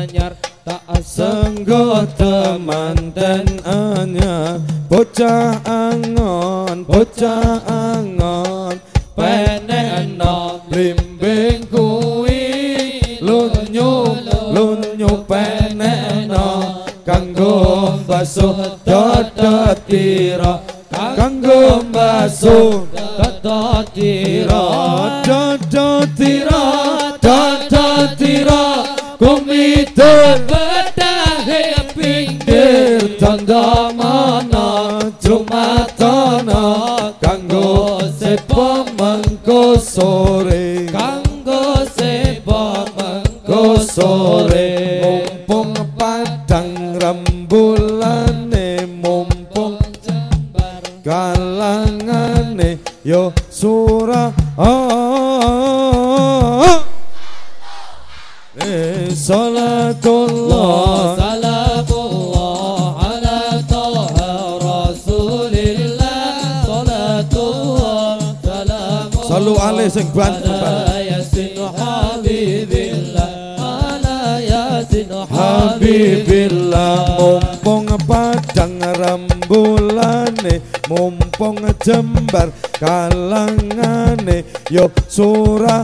anyar tak senggo temanten anyar bocah angon penekno blimbing kuwi lunyu penekno kanggo basuh dada tira kanggo basuh dada tira kumitur bedahe pinggir tanda mana jumatana kanggo sepo mengko sore mumpung padang rembulane mumpung jembar kalangane yo surah salatullah salamullah ala toha rasulillah salatullah salamullah salu alaihi sing ala yasin habibillah ala yasin habibillah mumpung padang rembulane mumpung jembar kalangane yo surah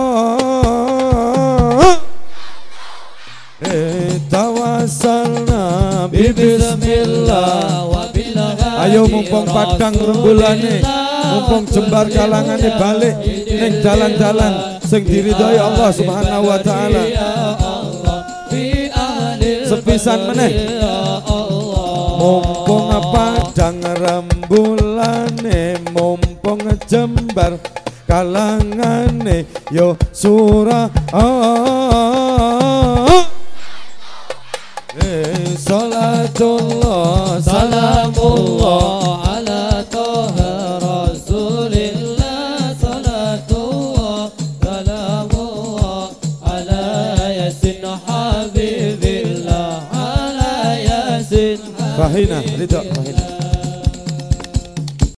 tawassalna bismillah wa billah ayo mumpung padang rembulane mumpung jembar kalangane balik ning dalan-dalan sing diridhoi Allah Subhanahu wa taala sepisan meneh mumpung padang rembulane mumpung jembar kalangane yo surah salatullah salamullah ala toha rasulillah salatullah salamullah ala yasin habibillah ala yasin Fahina ridha Fahina